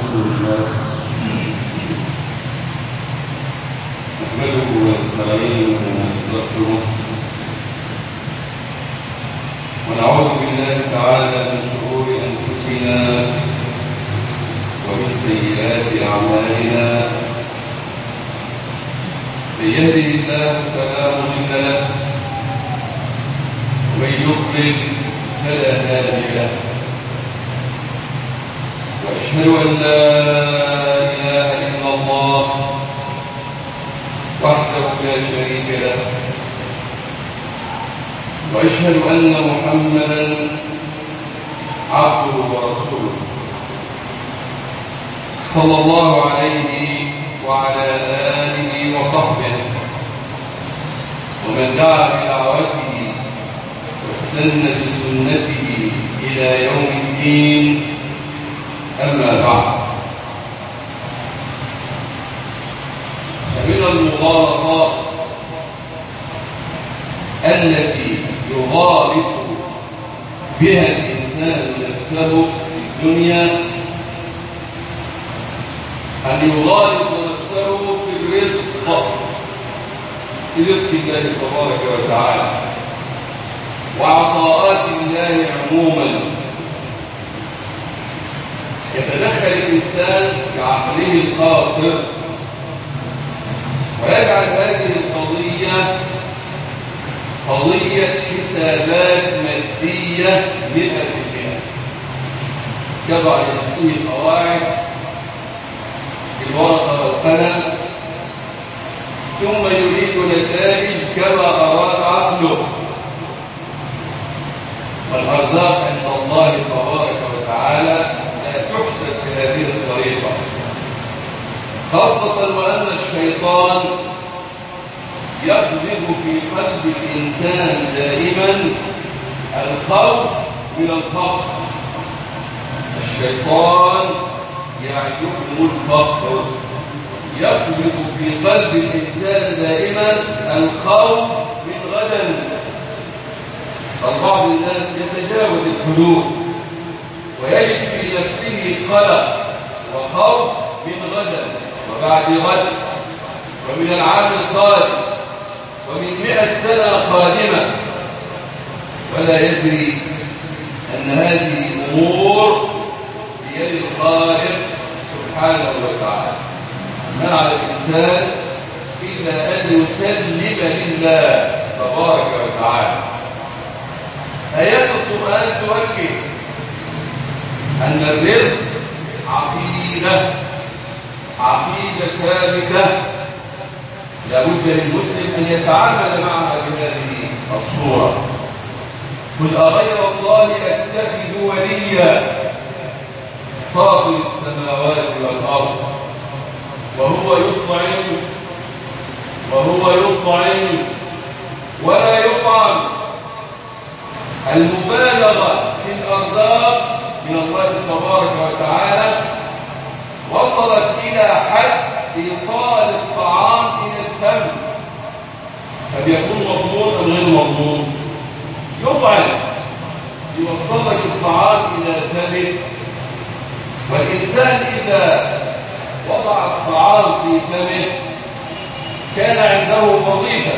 لله نحمده ونستعينه ونستغفره ونعوذ بالله تعالى من شرور أنفسنا ومن سيئات أعمالنا من يهده الله فلا مضل له ومن يضلل فلا هادي له وأشهد أن لا إله إلا الله وحده لا شريك له وأشهد أن محمدًا عبده ورسوله صلى الله عليه وعلى آله وصحبه ومن دعا بدعوته واستنى بسنته إلى يوم الدين أما بعد فمن المغالطات التي يغالط بها الإنسان نفسه في الدنيا أن يغالط نفسه في الرزق الله تبارك وتعالى وعطاءات الله عموما. يتدخل الإنسان بعقله القاصر ويجعل هذه القضية قضية حسابات مادية 100%. يضع لنفسه القواعد بالورقة والقلم ثم يريد نتائج كما أراد عقله. والأرزاق عند الله تبارك وتعالى لا تحسب بهذه الطريقة، خاصة وأن الشيطان يقذف في قلب الإنسان دائما الخوف من الفقر. الشيطان يعدكم الفقر، يقذف في قلب الإنسان دائما الخوف من غدا. بعض الناس يتجاوز الحدود ويجد في نفسه قلق وخوف من غدا وبعد غد ومن العام القادم ومن 100 سنة قادمة، ولا يدري أن هذه أمور بيد الخالق سبحانه وتعالى. ما على الإنسان إلا أن يسلم لله تبارك وتعالى. آيات القرآن تؤكد أن الرزق عقيدة ثابتة لا بد للمسلم أن يتعامل معها بهذه الصورة. قل أغير الله أتخذ وليا فاطر السماوات والأرض وهو يطعم ولا يطعم. المبالغة في الأرزاق من الله تبارك وتعالى وصلت إلى حد إيصال الطعام إلى الفم، فبيكون مضمون أم غير مضمون؟ يطعم، يوصل لك الطعام إلى فمه. والإنسان إذا وضع الطعام في فمه كان عنده وظيفة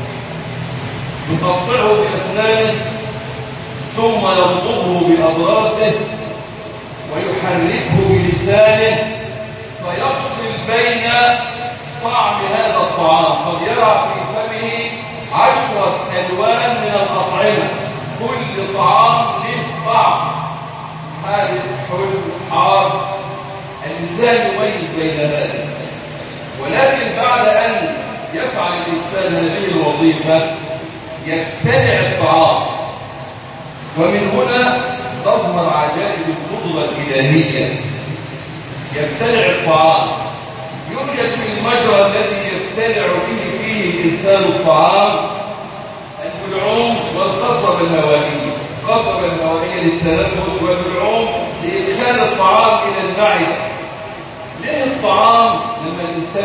يقطعه بأسنانه ثم يمضغه بأضراسه ويحركه بلسانه فيفصل بين طعم هذا الطعام. قد يرى في فمه 10 ألوان من الأطعمة، كل طعام له طعم، حادق حلو حار. الإنسان يميز بين هذا، ولكن بعد أن يفعل الإنسان هذه الوظيفة يبتلع الطعام، ومن هنا تظهر عجائب القدرة الإلهية. يبتلع الطعام، يوجد في المجرى الذي يبتلع به فيه الإنسان الطعام البلعوم والقصبة الهوائية. القصبة الهوائية للتنفس والبلعوم لإدخال الطعام إلى المعدة. ليه الطعام لما الإنسان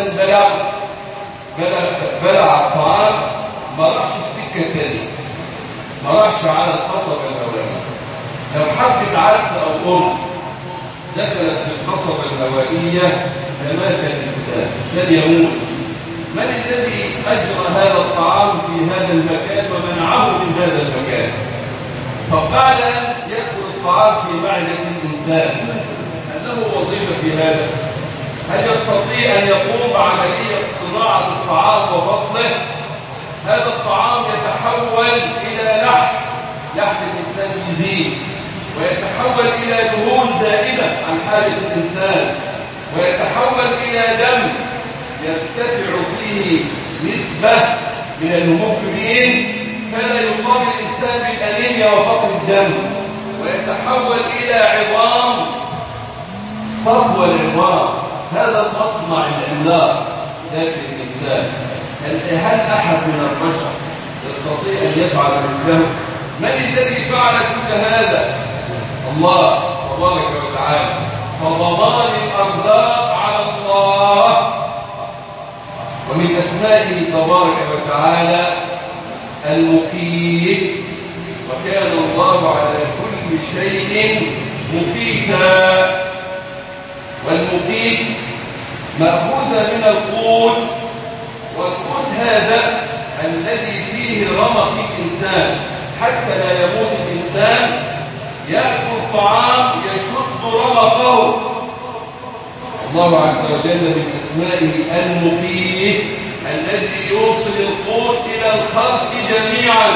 بلع الطعام ما راحش في سكة تانية، ما راحش على القصبة الهوائية؟ لو حبة عدس أو قرص دخلت في القصبة الهوائية عشوائية فمات الإنسان يموت. من الذي أجرى هذا الطعام في هذا المكان ومنعه من هذا المكان؟ طب بعد أن يأكل الطعام في معدة الإنسان هل له وظيفة في هذا؟ هل يستطيع أن يقوم بعملية صناعة الطعام وفصله؟ هذا الطعام يتحول إلى لحم الإنسان يزيد، ويتحول إلى دهون زائدة عن حالة الإنسان، ويتحول إلى دم يرتفع فيه نسبة من الهيموجلوبين فلا يصاب الإنسان بالأنيميا وفقر الدم، ويتحول إلى عظام تقوى العظام. هذا المصنع العملاق داخل الإنسان. هل أحد من البشر يستطيع أن يفعل مثله؟ من الذي فعل كل هذا؟ الله تبارك وتعالى. فضمان الأرزاق على الله. ومن أسمائه تبارك وتعالى المقيت، وكان الله على كل شيء مقيتا. والمقيت مأخوذ من القوت، والقوت هذا الذي فيه رمق الإنسان حتى لا يموت الإنسان، يأكل طعام يشد رمقه. الله عز وجل من أسمائه المقيت الذي يوصل القوت إلى الخلق جميعا،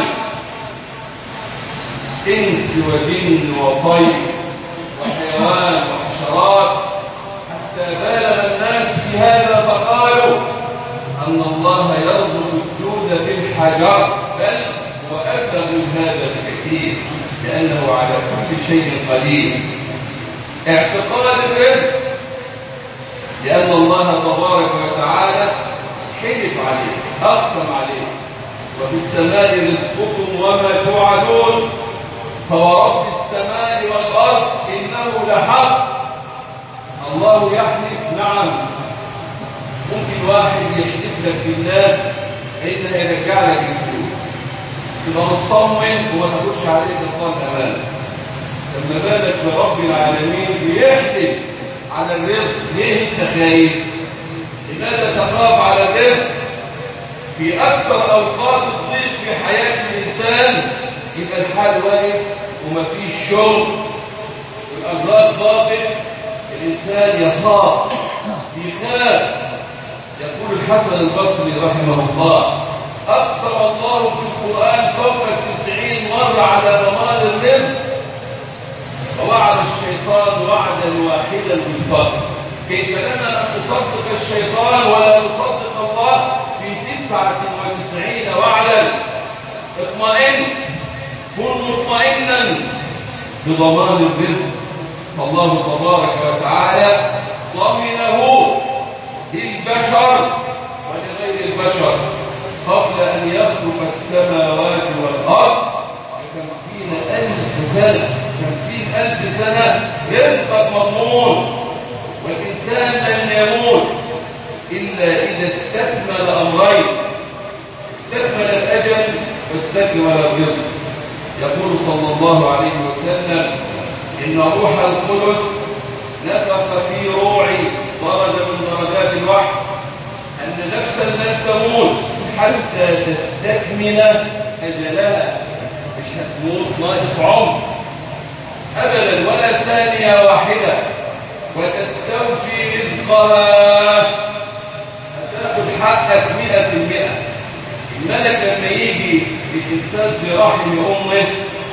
إنس وجن وطير وحيوان وحشرات، حتى بالغ الناس في هذا فقالوا أن الله يرزق الجود في الحجر، بل وأبلغ من هذا بكثير، لأنه على كل شيء قدير. اعتقاد الرزق، لأن الله تبارك وتعالى حلف عليه، أقسم عليه: وفي السماء رزقكم وما توعدون، فورب السماء والأرض إنه لحق. الله يحلف، نعم. ممكن واحد يحلف لك بالله إنه يرجع لك الفلوس، تبقى مطمن وما تخش عليك إصلاح أمانة. لما بالك برب العالمين بيحلف على الرزق، ليه انت خايف؟ لماذا تخاف على الرزق؟ في أكثر أوقات الضيق في حياة الإنسان يبقى الحال واقف ومفيش شغل والأرزاق ضاقت، الإنسان يخاف. يقول الحسن البصري رحمه الله: أقسم الله في القرآن فوق 90 مرة على ضمان الرزق، ووعد الشيطان وعدا واحدا بالفقر. كيف لنا أن نصدق الشيطان ولا نصدق الله في 99 وعدا؟ اطمئن، كن مطمئنا بضمان الرزق، فالله تبارك وتعالى ضمنه للبشر ولغير البشر قبل أن يخلق السماوات والأرض ب50,000 سنة. 50,000 سنة رزقك مضمون، والإنسان لن يموت إلا إذا استكمل أمرين: استكمل الأجل واستكمل الرزق. يقول صلى الله عليه وسلم: إن روح القدس نفخ في روعي، درجة من درجات الوحي، أن نفسا لن تموت حتى تستكمل أجلها. مش هتموت ناقص عمر أبدا ولا ثانية واحدة، وتستوفي رزقها، هتاخد حقك 100%. الملك لما يجي الإنسان في رحم أمه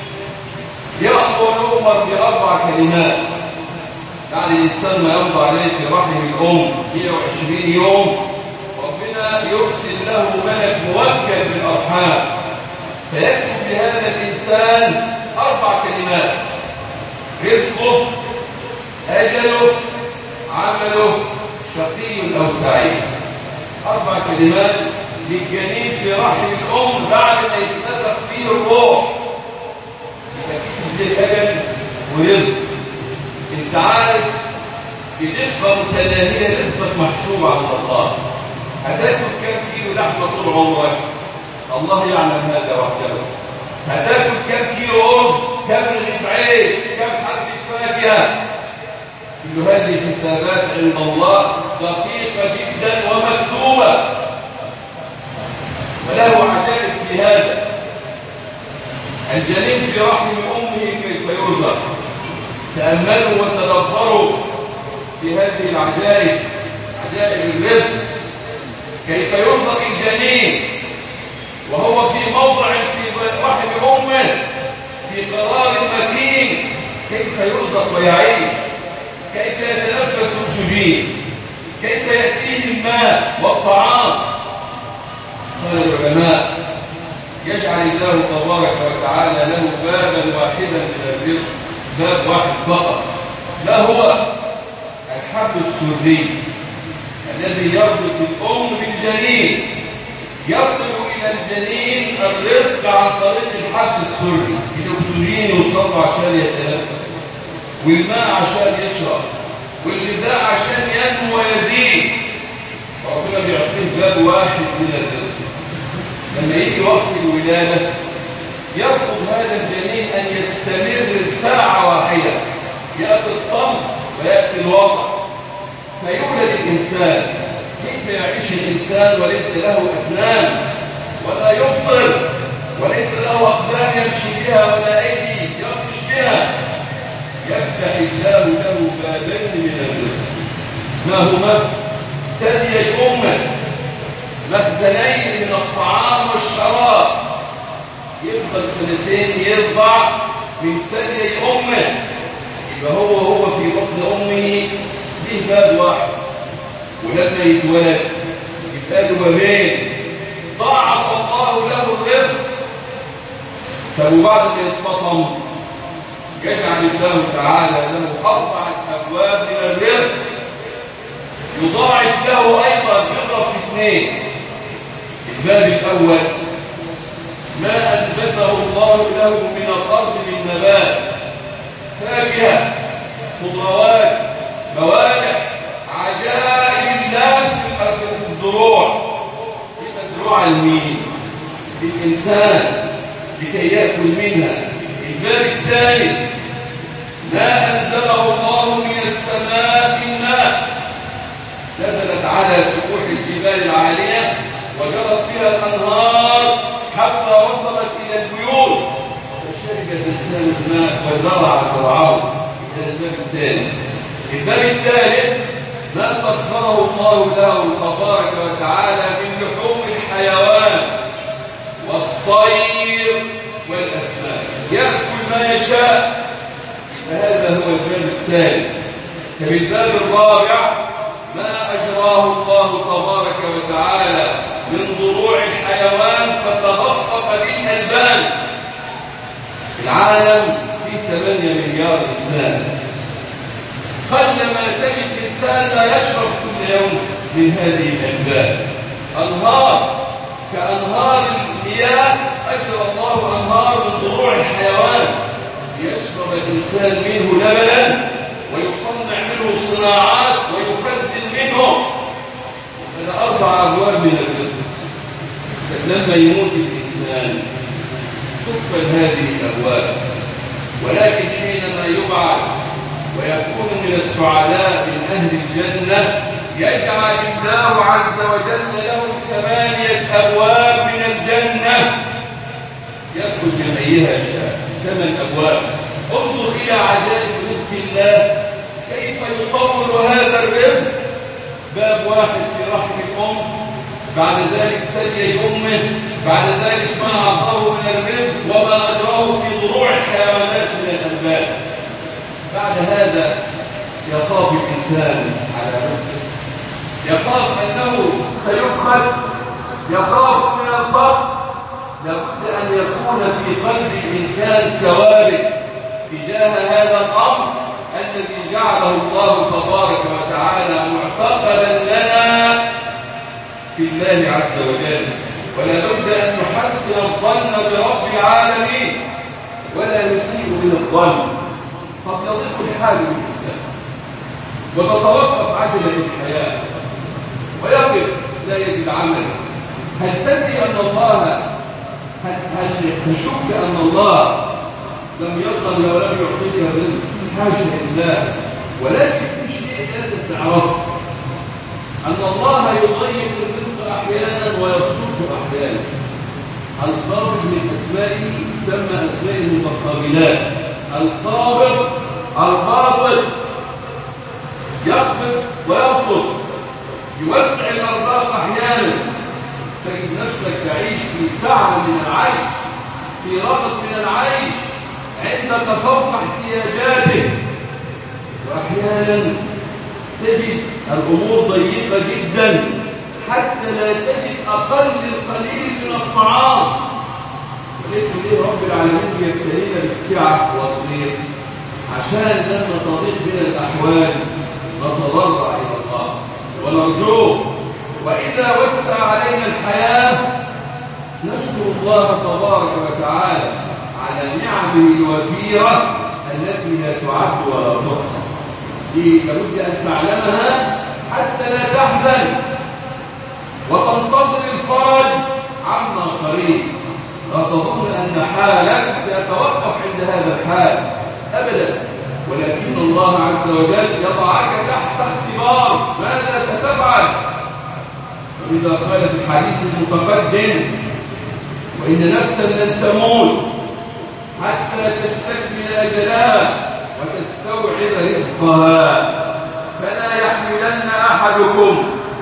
يأمر ب4 كلمات. بعد الإنسان ما يمضي عليه في رحم الأم 120 يوم، ربنا يرسل له ملك موكل بالأرحام فيكتب لهذا الإنسان 4 كلمات: رزقه، أجله، عمله، شقي أو سعيد. 4 كلمات للجنين في رحم الأم بعد ما يتنفخ فيه الروح، يكتب له أجل ورزق. انت عارف بدقة متناهية رزقك محسوب على الله. هتاكل كم كيلو لحمة طول عمرك؟ الله يعلم هذا وحده. هتاكل كم كيلو رز، كم رغيف عيش، كم حبة فاكهة؟ كل هذه الحسابات عند الله دقيقة جدا ومكتوبة، وله عجائب في هذا. الجنين في رحم أمه كيف يرزق، تأملوا وتدبروا في هذه العجائب، عجائب الرزق. كيف يرزق الجنين وهو في موضع في رحم أمه في قرار مكين، كيف يرزق ويعيش، كيف يتنفس أكسجين، كيف يأتيه الماء والطعام. قال العلماء: يجعل الله تبارك وتعالى له بابا واحدا من الرزق، باب واحد فقط، ما هو؟ الحبل السري الذي يربط الأم بالجنين، يصل إلى الجنين الرزق عن طريق الحبل السري. الأكسجين يوصل عشان يتنفس، والماء عشان يشرب، والغذاء عشان ينمو ويزيد. فربنا بيعطيه باب واحد من الرزق. لما يجي وقت الولادة يرفض هذا الجنين أن يستمر ساعة واحدة، يأتي الطمع ويأتي الوضع فيولد الإنسان. كيف يعيش الإنسان وليس له أسنان ولا يبصر وليس له أقدام يمشي بها ولا أيدي يبطش بها؟ يفتح الله له بابين من الرزق، ما هما؟ ثدي أمه، مخزنين من الطعام والشراب، يفضل سنتين يرضع من ثدي أمه، يبقى هو في بطن أمه له باب واحد، ولما يتولد يبقى له بابين. ضاعف الله له الرزق. طب وبعد ما يتفطم يجعل الله تعالى له 4 أبواب من الرزق، يضاعف له أيضا، يضرب في 2. الباب الأول ما أنبته الله له من الأرض من نبات، فاكهة، خضروات، موالح، عجائب الله في الزروع. مزروعة لمين؟ للإنسان لكي يأكل منها. الباب الثاني ما أنزله الله من السماء من ماء، نزلت على سفوح الجبال العالية وجرت بها الأنهار حتى وصلت إلى البيوت، فشرب الإنسان الماء وزرع زرعه. إلى الباب الثاني. الباب الثالث ما سخره الله له تبارك وتعالى من لحوم الحيوان والطير والأسماك، يأكل ما يشاء. فهذا هو الباب الثالث. فبالباب الرابع ما أجراه الله تبارك وتعالى من ضروع الحيوان فتدفق بالألبان. العالم فيه 8 مليار إنسان، قلما تجد إنسان لا يشرب كل يوم من هذه الألبان. أنهار كأنهار المياه أجرى الله أنهار من ضروع الحيوان ليشرب الإنسان منه لبنا ويصنع منه صناعات ويخزن منه. هذا 4 أبواب من الرزق. لما يموت الإنسان تقفل هذه الأبواب، ولكن حينما يبعث ويكون من السعداء من أهل الجنة يجعل الله عز وجل له 8 أبواب من الجنة يدخل من أيها شاء. 8 أبواب. انظر إلى عجائب رزق الله، كيف يطول هذا الرزق. باب واحد في رحم الأم، بعد ذلك ثدي أمه، بعد ذلك ما أعطاه من الرزق وما أجراه في ضروع الحيوانات من الأنبات. بعد هذا يخاف الإنسان على رزقه، يخاف أنه سيبخس، يخاف من الفقر. لابد أن يكون في قلب الإنسان ثوابت تجاه هذا الأمر الذي جعله الله تبارك وتعالى معتقدا لنا في الله عز وجل. ولا بد أن نحسن الظن برب العالمين ولا نسيء من الظن. قد يضيق الحال بالإنسان وتتوقف عجلة الحياة ويقف لا يجد عمل. هل تدري أن الله هل تشك أن الله لم يرضى لو لم يعطيك الرزق؟ حاشا لله. ولكن في شيء لازم تعرفه، أن الله يضيق الرزق أحيانا ويبسطه أحيانا. القابض من أسمائه سمى أسماء المتقابلات، القابض الباسط، يقبض ويبسط، يوسع الأرزاق أحيانا، تجد نفسك تعيش في سعة من العيش، في رغد من العيش، عندك فوق احتياجاتك. وأحيانا تجد الأمور ضيقة جدا حتى لا تجد أقل القليل من الطعام. ولكن ليه رب العالمين يبتلينا بالسعة والضيق؟ عشان لما تضيق بنا الأحوال نتضرع إلى الله ونرجوه، وإذا وسع علينا الحياة نشكر الله تبارك وتعالى على نعمه الوفيرة التي لا تعد ولا تحصى. دي لابد أن تعلمها حتى لا تحزن وتنتظر الفرج عما قريب. لا تظن أن حالك سيتوقف عند هذا الحال أبدا، ولكن الله عز وجل يضعك تحت اختبار ماذا ستفعل. وإذا قال في الحديث المتقدم: وإن نفسا لن تموت حتى تستكمل أجلها وتستوعب رزقها، فلا يحملن أحدكم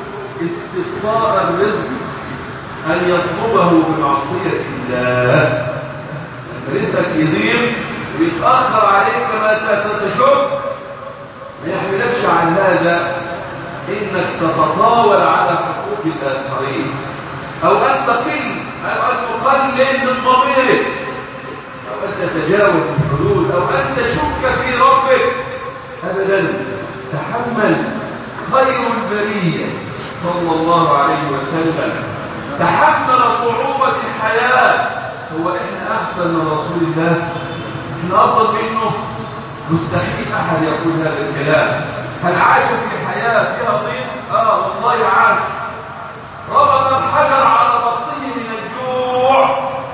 استبطاء الرزق أن يطلبه بمعصية الله. رزقك يضيق ويتأخر عليك ما تشك، ما يحملكش عن هذا إنك تتطاول على حقوق الآخرين، أو أن تقل أو أن تقلل من ضميرك، أو أن تتجاوز الحدود، أو أن تشك في ربك. أبدا، تحمل. خير البرية صلى الله عليه وسلم تحمل صعوبة الحياة. هو إحنا أحسن من رسول الله؟ إحنا أفضل منه؟ مستحيل أحد يقول هذا الكلام. هل عاش في حياة فيها ضيق؟ والله عاش. ربط الحجر على بطنه من الجوع.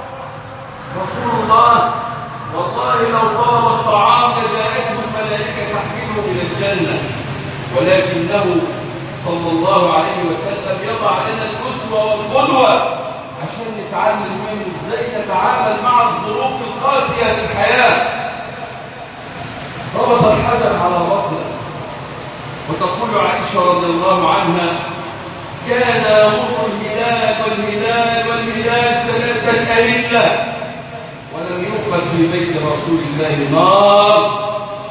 رسول الله والله لو طلب الطعام لجاءته الملائكة تحمله إلى الجنة، ولكنه صلى الله عليه وسلم يضع لنا الأسوة والقدوة عشان نتعلم منه ازاي نتعامل مع الظروف القاسية في الحياة. ربط الحجر على بطنه. وتقول عائشة رضي الله عنها: كان يمر الهلال والهلال والهلال 3 أهلة ولم يوقد في بيت رسول الله نار.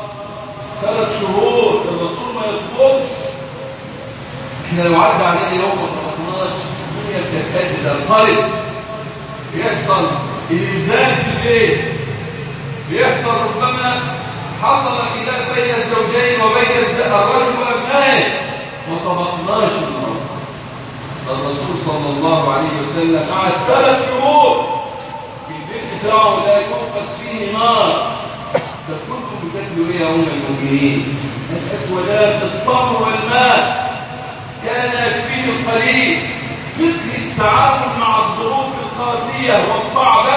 3 شهور الرسول ما يطبخش. احنا لو عدى علينا يوم ما طبخناش الدنيا بتتأكد القلب. بيحصل الإنزال في البيت، بيحصل ربما حصل خلاف بين الزوجين وبين الرجل وابنائه، ما طبخناش النهارده. الرسول صلى الله عليه وسلم قعد 3 شهور في البيت بتاعه لا يوقد فيه نار. فكنتم بتاكلوا ايه يا ام المؤمنين؟ الاسودان التمر والماء كان يكفيه القليل. فقه التعامل مع الظروف القاسيه والصعبه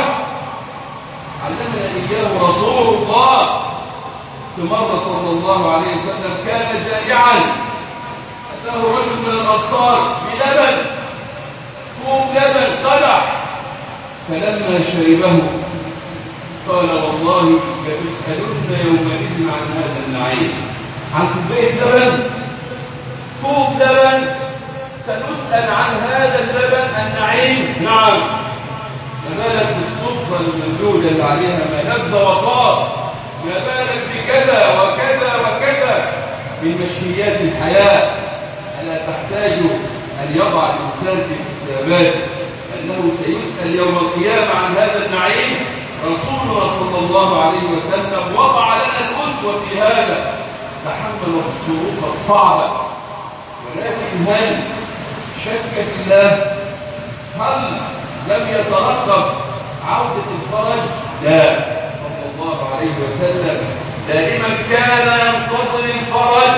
علمنا اياه رسول الله. في مرة صلى الله عليه وسلم كان جائعا، أتاه رجل من الأنصار بلبن، كوب لبن قدح، فلما شربه قال: والله لتسألن يومئذ عن هذا النعيم. عن كوباية لبن، كوب لبن، سنسأل عن هذا اللبن النعيم. نعم، ما بالك بالصدفة الممدودة اللي عليها ما لذ وطاب، ما بالك بكذا وكذا وكذا من مشكلات الحياة. ألا تحتاج أن يضع الإنسان في حساباته أنه سيسأل يوم القيامة عن هذا النعيم؟ رسولنا صلى الله عليه وسلم وضع لنا الأسوة في هذا، تحمل الظروف الصعبة. ولكن هل شك في الله؟ هل لم يترقب عودة الفرج؟ لا، صلى الله عليه وسلم دائما كان ينتظر الفرج،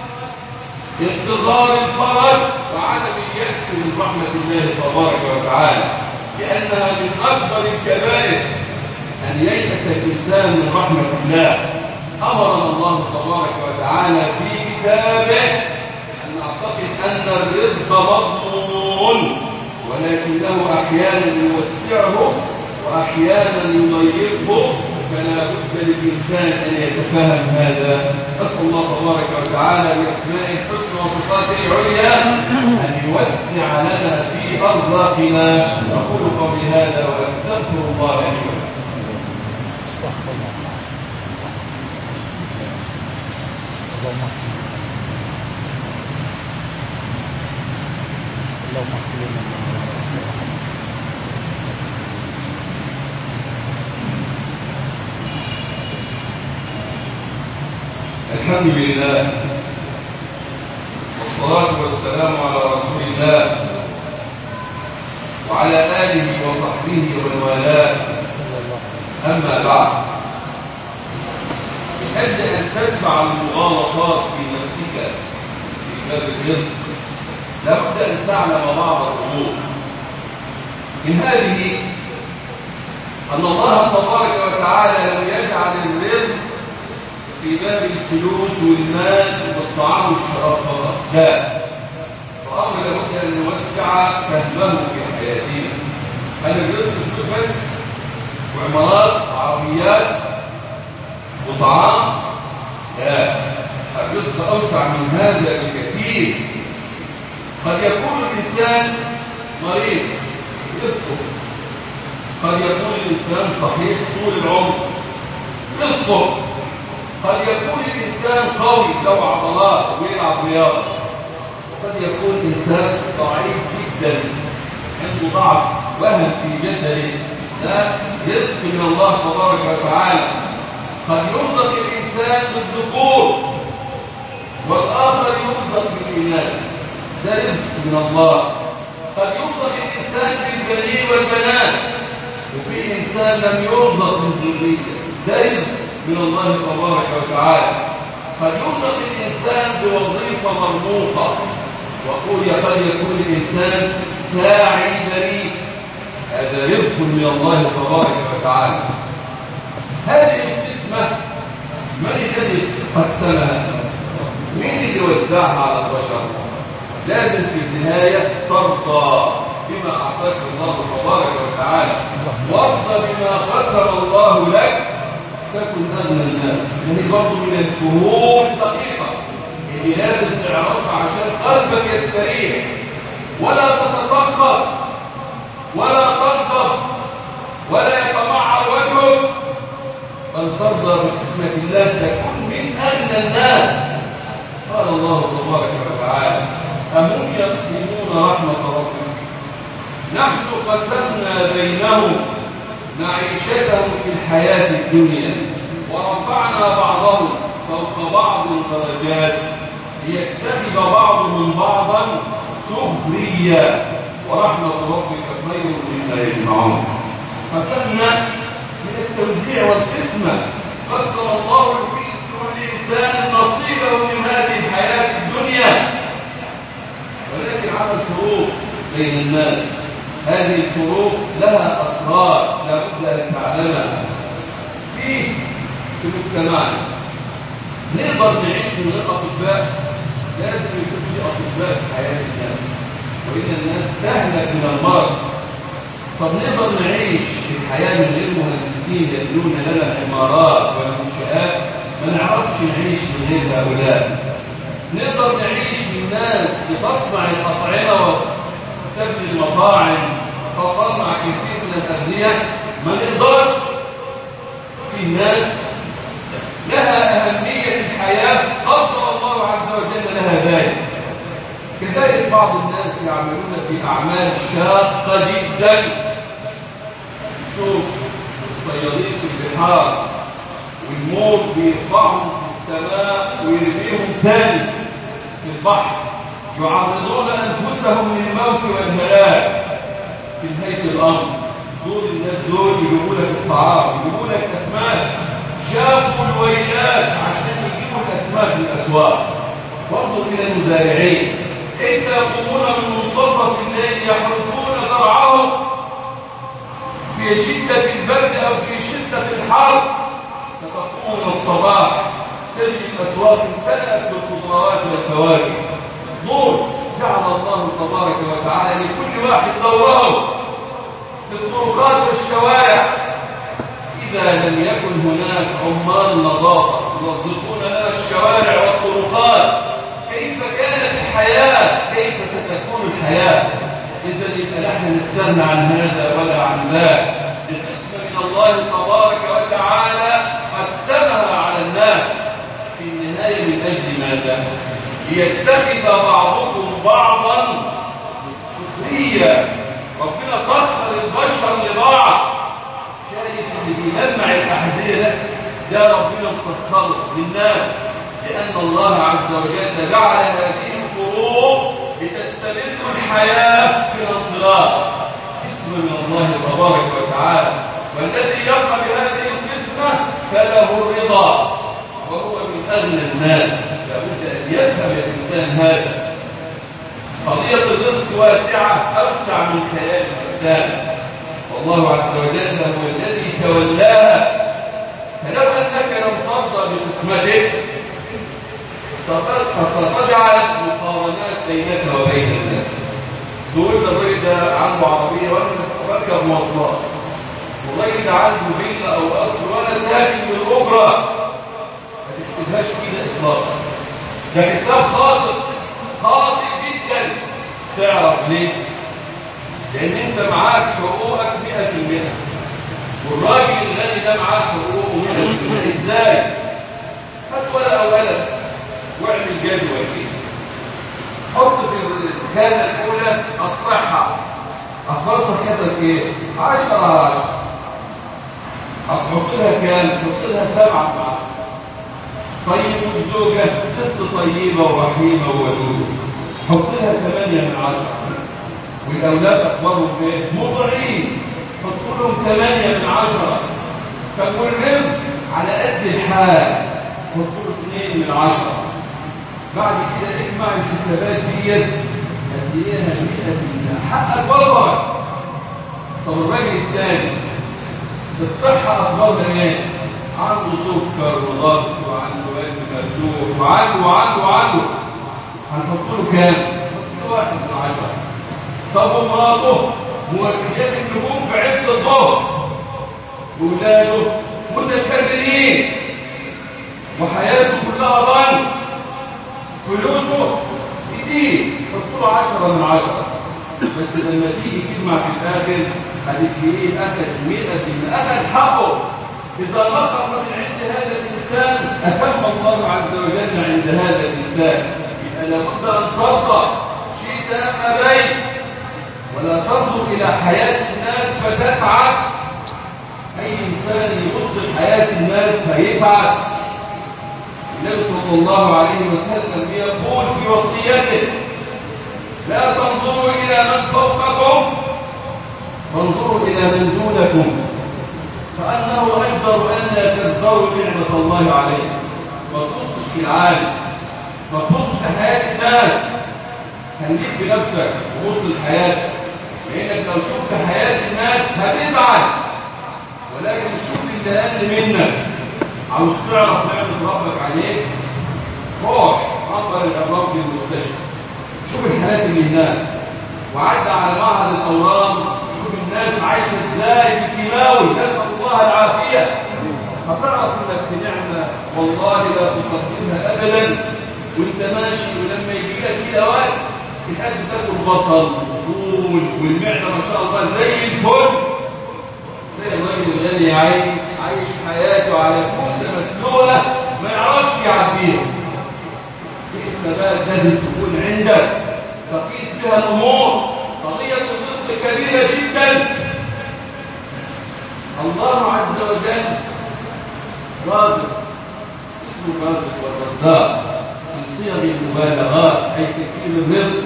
انتظار الفرج وعدم اليأس من رحمة الله تبارك وتعالى، لأنها من أكبر الكبائر أن ييأس الإنسان من رحمة الله. أمرنا الله تبارك وتعالى في كتابه أن نعتقد أن الرزق مضمون، ولكنه أحيانا يوسعه وأحيانا يضيقه، فلا بد للإنسان أن يتفهم هذا. أسأل الله تبارك وتعالى بأسمائه الحسنى وصفاته العليا أن يوسع لنا في أرزاقنا. أقول قولي هذا وأستغفر الله لي ولكم. استغفر الله. اللهم اغفر لنا. الحمد لله والصلاة والسلام على رسول الله وعلى آله وصحبه ومن والاه، أما بعد، من أجل أن تدفع المغالطات في نفسك في باب الرزق لابد أن تعلم بعض الأمور. من هذه أن الله تبارك وتعالى لم يجعل الرزق في باب الفلوس والمال والطعام والشراب فقط، لا، فأمر لابد أن نوسع فهمه في حياتنا. هل الرزق فلوس بس وعمارات وعربيات وطعام؟ لا، الرزق أوسع من هذا بكثير. قد يكون الإنسان مريض رزقه، قد يكون الإنسان صحيح طول العمر رزقه، قد يكون الإنسان قوي له عضلات ويلعب رياضة، وقد يكون إنسان ضعيف جدا عنده ضعف وهن في جسده، لا، رزق من الله تبارك وتعالى. قد يرزق الإنسان بالذكور والآخر يرزق بالإناث، ده رزق من الله. قد يرزق الإنسان بالبنين والبنات، وفي إنسان لم يرزق بالذرية، ده رزق من الله تبارك وتعالى. قد يرزق الإنسان بوظيفة مرموقة، قد يكون الإنسان ساعي بريء، هذا رزق من الله تبارك وتعالى. هذه القسمة من الذي قسمها؟ مين اللي وزعها على البشر؟ لازم في النهاية ترضى بما أعطاك الله تبارك وتعالى، وارضى بما قسم الله لك تكن أغنى الناس. وهي برضه من الفهوم الدقيقة اللي لازم تعرفها عشان قلبك يستريح، ولا تتسخط ولا تغضب ولا يتمعر وجهك، بل ترضى بقسمة الله تكون من أغنى الناس. قال الله تبارك وتعالى: أهم يقسمون رحمة ربك نحن قسمنا بينهم معيشتهم في الحياة الدنيا ورفعنا بعضهم فوق بعض درجات ليتخذ بعضهم بعضا سخريا ورحمة ربك خير مما يجمعون. قسمنا من التوزيع والقسمة، قسم الله لكل إنسان نصيبه من هذه الحياة الدنيا، ولكن عمل فروق بين الناس. هذه الفروق لها أسرار لا بد أن تعلمها. في مجتمعنا نقدر نعيش من غير أطباء، لازم يكون في أطباء في حياة الناس، وإن الناس تهلك من المرض. طب نقدر نعيش في الحياة من غير مهندسين يبنون لنا العمارات والمنشآت؟ ما نعرفش نعيش من غير هؤلاء. نقدر نعيش من ناس بتصنع الأطعمة وتبني المطاعم وتصنع كثير من الأغذية؟ ما نقدرش. في ناس لها أهمية الحياة قدر الله عز وجل لها ذلك. كذلك بعض الناس يعملون في أعمال شاقة جدا. شوف الصيادين في البحار والموت بيرفعهم في السماء ويرميهم تاني في البحر، يعرضون أنفسهم للموت والهلاك في نهاية الأمر. دول الناس دول يجيبوا لك الطعام، يجيبوا لك أسماك، شافوا الويلات عشان يجيبوا الأسماك من الأسواق. وانظر إلى المزارعين كيف يقومون من منتصف الليل يحرثون زرعهم في شدة البرد أو في شدة الحر، فتقوم من الصباح تجد الأسواق امتلأت بالخضروات والفواكه. دور جعل الله تبارك وتعالى لكل واحد دوره في الطرقات والشوارع. إذا لم يكن هناك عمال نظافة ينظفون لنا الشوارع والطرقات، كيف كانت الحياة؟ كيف ستكون الحياة؟ إذا يبقى نحن نستغنى عن هذا ولا عن ذاك. بقسم من الله تبارك وتعالى قسمها على الناس في النهاية من أجل ماذا؟ ليتخذ بعضكم بعضا سخريا. ربنا سخر البشر لبعض. شايف اللي بيلمع الأحزية ده ربنا مسخره للناس، لأن الله عز وجل جعل هذه الفروق لتستمر الحياة في الانطلاق. اسم من الله تبارك وتعالى، والذي يرضى بهذه القسمة فله الرضا وهو من أغنى الناس. لابد أن يفهم الإنسان هذا. قضية الرزق واسعة أوسع من خيال الإنسان، والله عز وجل هو الذي تولاها. فلو أنك لم ترضى بقسمتك ستجعل مقارنات بينك وبين الناس. تقول الراجل ده عنده عربية وأنا بركب مواصلات، والراجل ده عنده فيلا أو قصر وأنا ساكن بالأجرة. ما تحسبهاش كده إطلاقا، ده حساب خاطئ جدا. تعرف ليه؟ لأن أنت معاك حقوقك 100%، والراجل الغني ده معاه حقوقه 100%. إزاي؟ هات ورقة وقلم واعمل جدول كده، حط في الخانة الأولى الصحة. أخبار صحتك إيه؟ 10/10. هتحط لها كام؟ تحط لها 7/10. طيب والزوجة ست طيبة ورحيمة وودودة، حط لها 8/10. والأولاد أخبارهم إيه؟ مضيعين، حط لهم 8/10. طب والرزق على قد الحال، حط له 2/10. بعد كده اجمع الحسابات ديت هتلاقيها 100%. حقك وصلك. طب الراجل الثاني الصحة أخبارها إيه؟ عنده سكر وضغط وعنده قلب مفتوح وعنده هنحط له كام؟ هنحط له 1/10. طب ومراته موريات النجوم في عز الظهر، وولاده متشردين وحياته كلها ضنك، فلوسه كتير، حط له 10/10. بس لما تيجي تجمع في الآخر هتلاقيه أخذ 100%، أخذ حقه. إذا نقص من عند هذا الإنسان أتم الله عز وجل عند هذا الإنسان. يبقى لابد أن ترضى شئت أم أبيت، ولا تنظر إلى حياة الناس فتتعب. أي إنسان يبص لحياة الناس هيتعب. النبي صلى الله عليه وسلم يقول في وصيته: لا تنظروا إلى من فوقكم، فانظروا إلى من دونكم، فأنه أجدر أن لا تزدروا نعمة الله عليكم. ما تبصش في العالم، ما تبصش لحياة الناس، خليك في نفسك وبص لحياتك، لأنك لو شفت حياة الناس هتزعل. ولكن شوف اللي أقل منك، عاوز تعرف نعمة ربك عليك، روح أنظر العظام في المستشفى، شوف الحالات اللي هناك، وعدى على معهد الأورام، شوف الناس عايشة ازاي بالكيماوي، نسأل الله العافية. هتعرف انك في نعمة والله لا تقدمها أبدا وانت ماشي. ولما يجي لك كده وقت الأكل تاكل بصل وفول والمعدة ما شاء الله زي الفل، زي الراجل الغني عايش حياته على كوسة مسلولة ما يعرفش يعديها. في حسابات لازم تكون عندك تقيس بها الأمور. قضية الرزق كبيرة جدا. الله عز وجل رازق، اسمه الرازق والرزاق من صيغ المبالغات، أي كثير الرزق.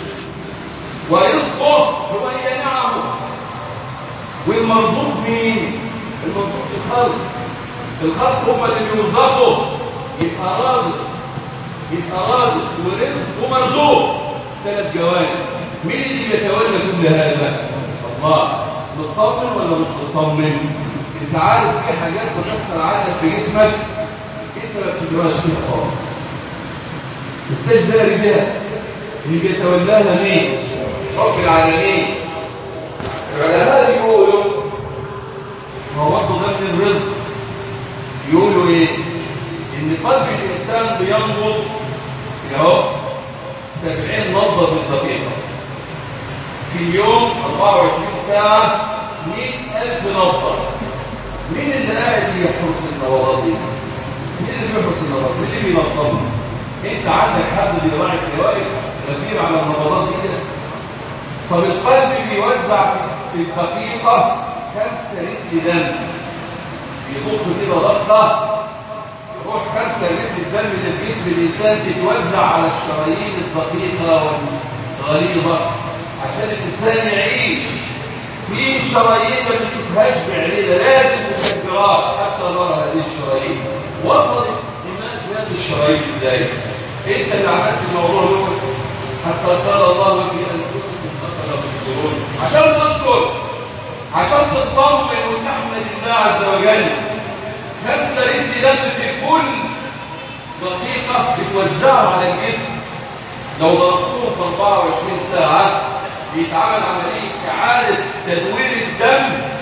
ورزقه هو نعمه. والمرزوق مين؟ المرزوق الخلق. الخلق هم اللي بيرزقوا. يبقى رازق ورزق ومرزوق، 3 جوانب. مين اللي يتولى كل هذا؟ الله. مطمن ولا مش مطمن؟ انت عارف في حاجات بتحصل عندك في جسمك انت ما بتدركش فيها خالص، ما انتش داري بيها، اللي بيتولاها مين؟ رب العالمين. العلماء يقولوا هو برضه ده من الرزق. يقولوا ايه؟ ان قلب الانسان بينبض اهو 70 نبضه في الدقيقه، في اليوم 24 ساعه 100,000 نبضه. مين اللي قاعد يحرس النبضات دي؟ مين اللي بيحرس النبضات؟ مين اللي بينظمها؟ انت عندك حد بيراعي الكوارث غفير على النبضات دي كده؟ طب القلب بيوزع في الدقيقه 5 لتر دم، يضخ كده ضغطه يروح 5 لتر دم للجسم الانسان تتوزع على الشرايين الدقيقه والغليظه عشان الانسان يعيش. في شرايين ما بنشوفهاش بعينينا، لازم مخدرات حتى نرى هذه الشرايين. وصلت ايمان في هذه الشرايين ازاي؟ انت اللي عملت الموضوع ده حتى قال الله في انفسكم افلا تبصرون، عشان تشكر، عشان تطمن وتحمد الله عز وجل. 5 لتر دم في كل دقيقه بتوزعها على الجسم، لو ضربتوهم في 24 ساعه بيتعمل عمليه اعاده تدوير الدم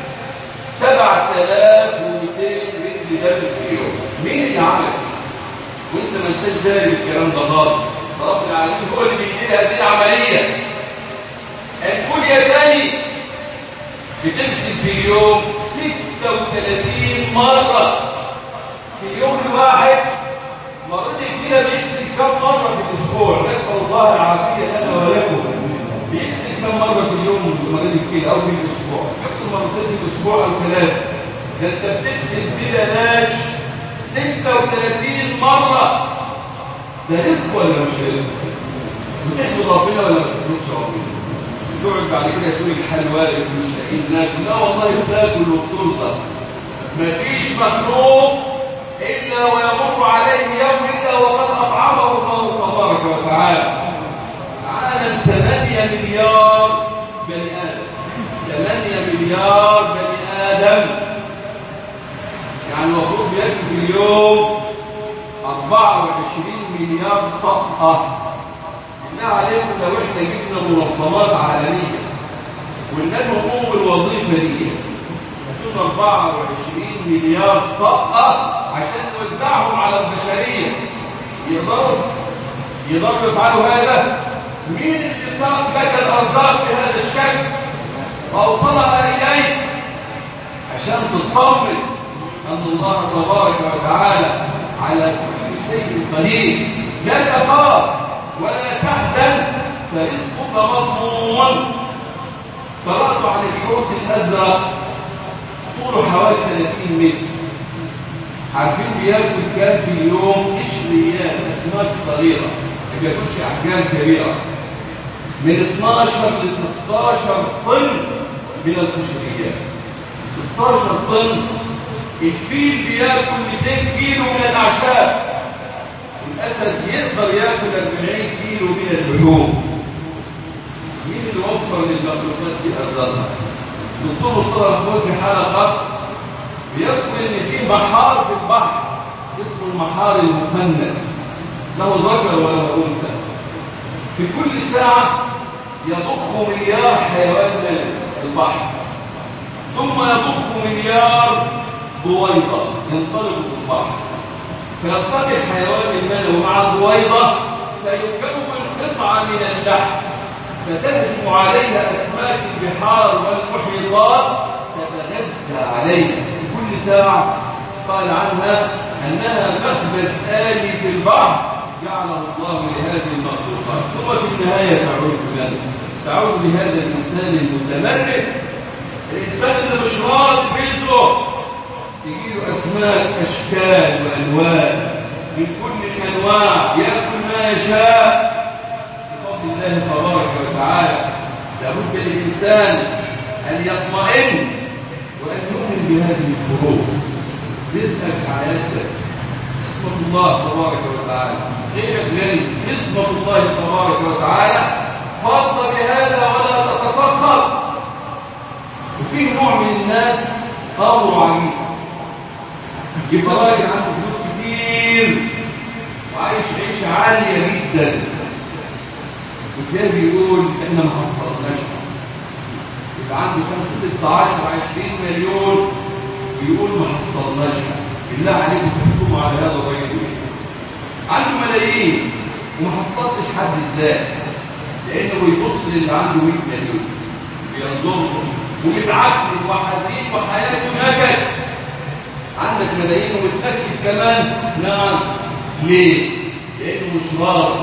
7200 لتر دم في اليوم. مين اللي عمل؟ وانت ما انتش داري بالكلام ده خالص. رب العالمين هو اللي بيدير هذه العمليه. الكليه تاني بتغسل في اليوم 36 مره في اليوم الواحد. مريض الكلى بيغسل كم مره في الاسبوع؟ نسال الله العافيه لنا ولكم. بيغسل كم مره في اليوم مريض الكلى او في الاسبوع؟ بيغسل مرتين في الاسبوع او 3. ده انت بتغسل ببلاش 36 مره. ده رزق ولا مش رزق؟ بتحمد ربنا ولا ما بتحمدش ربنا؟ تقعد بعد كده تقول الحال وارد مش لاقيين ناكل. لا والله بتاكل وبترزق. مفيش مخلوق الا ويمر عليه يوم الا وقد اطعمه الله تبارك وتعالى. عالم 8 مليار بني ادم، 8 مليار بني ادم، يعني المفروض بياكل في اليوم 24 مليار طاقه. بالله عليكم لو احنا جبنا منظمات عالميه وقلنا لهم قوموا بالوظيفه دي، هتكون 24 مليار طاقه عشان نوزعهم على البشريه. يقدروا يفعلوا هذا؟ مين اللي ساق لك الارزاق بهذا الشكل واوصلها اليك؟ عشان تطمن ان الله تبارك وتعالى على كل شيء قدير. لا تخاف ولا تحزن فرزقك مضمون. قرأت عن الحوت الأزرق طوله حوالي 30 متر. عارفين بياكل كام في اليوم؟ قشريات أسماك صغيرة، ما بياكلش أحجام كبيرة، من 12 ل 16 طن من القشريات. 16 طن. الفيل بياكل 200 كيلو من الأعشاب. الأسد يقدر يأكل 40 كيلو من اللحوم. مين اللي وفر للمخلوقات دي أرزاقها؟ دكتور مصطفى محمود في حلقة بيذكر إن في بحار في البحر اسمه المحار المخنس، له ذكر وله أنثى. في كل ساعة يضخ مليار حيوان من البحر، ثم يضخ مليار بويضة ينطلق في البحر، فيلتقي الحيوان المنوي مع البويضة فيكون قطعة من اللحم، فتهجم عليها أسماك البحار والمحيطات تتغذى عليها. في كل ساعة قال عنها أنها مخبز آلي في البحر جعله الله لهذه المخلوقات. ثم في النهاية تعود لهذا الإنسان المتمرد، الإنسان اللي مش راضي برزقه، تجيله أسماك أشكال وألوان من كل الأنواع، يأكل ما يشاء بفضل الله تبارك وتعالى. لابد للإنسان أن يطمئن وأن يؤمن بهذه الفروق. رزقك على يدك، اسمة الله تبارك وتعالى، غيرك غني، اسمة الله تبارك وتعالى، فضل بهذا ولا تتسخط. وفيه نوع من الناس أمر عجيب، يبقى راجل عنده فلوس كتير وعايش عيشه عاليه جدا، وتلاقيه بيقول احنا ما حصلناش. يبقى عنده 5 6 10 20 مليون بيقول ما حصلناش. بالله عليكم تحكموا على هذا الراجل ايه؟ عنده ملايين وما حصلتش حد ازاي؟ لانه بيبص للي عنده 100 مليون بينظرهم وبيتعكر وحزين وحياته نكد. عندك ملايين ومتاكد كمان؟ نعم. ليه؟ لانه مش راضي،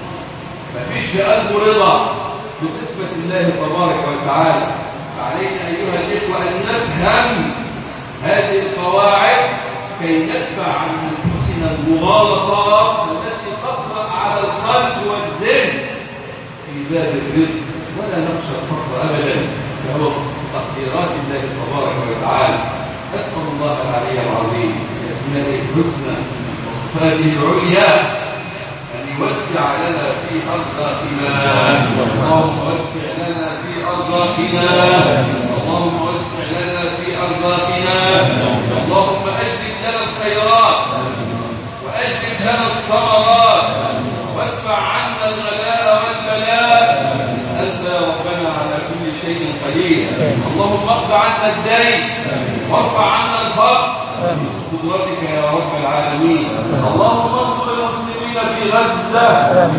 مفيش في قلبه رضا بقسمة الله تبارك وتعالى. فعلينا أيها الإخوة أن نفهم هذه القواعد كي ندفع عن أنفسنا المغالطات التي تطرأ على القلب والذهن في باب الرزق، ولا نخشى الفقر أبدا فهو تقديرات الله تبارك وتعالى. أسأل الله العلي العظيم بأسمائه الحسنى وصفاته العليا يوسع لنا في أرزاقنا. اللهم وسع لنا في أرزاقنا. اللهم وسع لنا في أرزاقنا. اللهم أجلب لنا الخيرات وأجلب لنا الثمرات وادفع عنا الغلاء والبلاء. أنت ربنا على كل شيء قدير. اللهم اقض عنا الدين وارفع عنا الفقر بقدرتك يا رب العالمين. اللهم انصر المسلمين في غزة.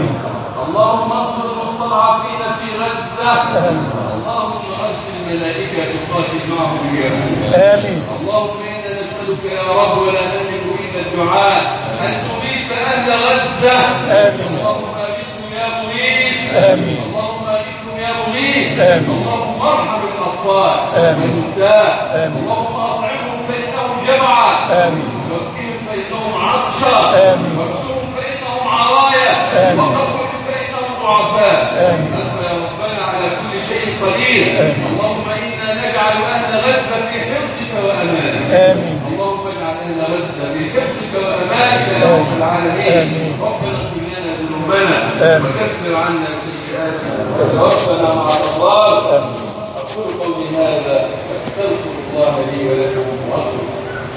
اللهم انصر المستضعفين في غزة. اللهم ارسل ملائكة تقاتل معهم اليهود. آمين. اللهم إنا نسألك يا رب ولا نملك إلا الدعاء أن تغيث أهل غزة. آمين. اللهم أغثهم يا مغيث. آمين. اللهم أغثهم يا مغيث. آمين. اللهم ارحم الأطفال والنساء. اللهم أطعمهم فإنهم جمعا. آمين. واسقهم فإنهم عطشا. واكسوهم فإنهم عرايا. وقوهم فإنهم ضعفاء. أنت يا ربنا على كل شيء قدير. اللهم إنا نجعل أهل غزة في حفظك وأمانك. اللهم اجعل أهل غزة في حفظك وأمانك يا رب العالمين. ربنا اغفر لنا ذنوبنا وكفر عنا سيئاتنا وتوفنا مع الأبرار. أقول قولي هذا واستغفر الله لي ولكم